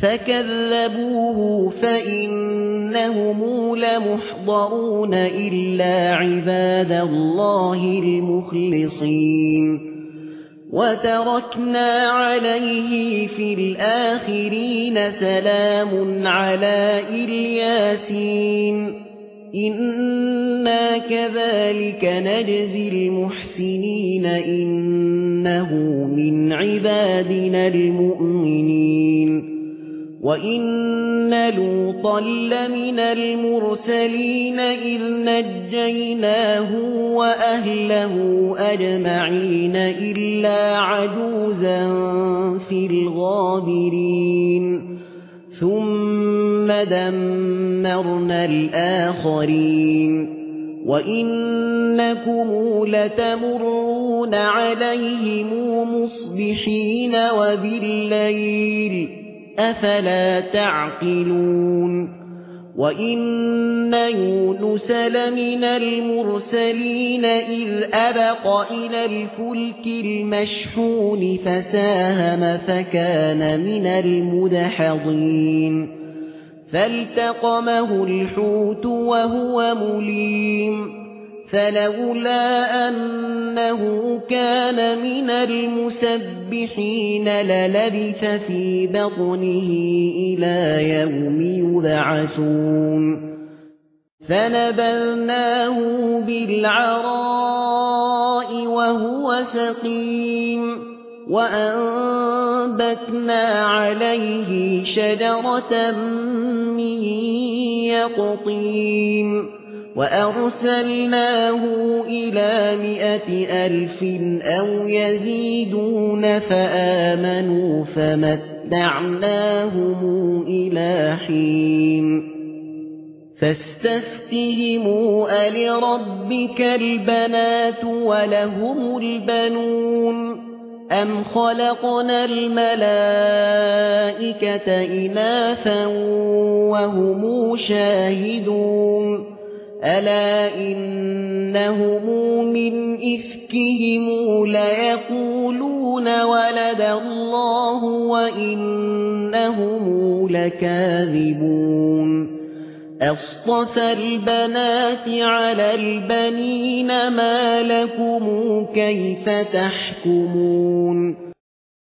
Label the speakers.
Speaker 1: فكذبوه فإنهم لمحضرون إلا عباد الله المخلصين وتركنا عليه في الآخرين سلام على الياسين إنا كذلك نجزي المحسنين إنه من عبادنا المؤمنين وإن لوطا لمن المرسلين إذ نجيناه وأهله أجمعين إلا عجوزا في الغابرين ثم دمرنا الآخرين وإنكم لتمرون عليهم مصبحين وبالليل أفلا تعقلون وإن يونس لمن المرسلين إذ أبق إلى الفلك المشحون فساهم فكان من المدحضين فالتقمه الحوت وهو مليم فلولا أنه كان من المسبحين للبث في بطنه إلى يوم يبعثون فنبذناه بالعراء وهو سقيم وأنبتنا عليه شجرة من يقطين وأرسلناه إلى 100,000 أو يزيدون فآمنوا فمتعناهم إلى حين فاستفتهموا ألربك البنات ولهم البنون أم خلقنا الملائكة إناثا وهم شاهدون ألا إنهم من إفكهم ليقولون ولد الله وإنهم لكاذبون أصطفى البنات على البنين ما لكم كيف تحكمون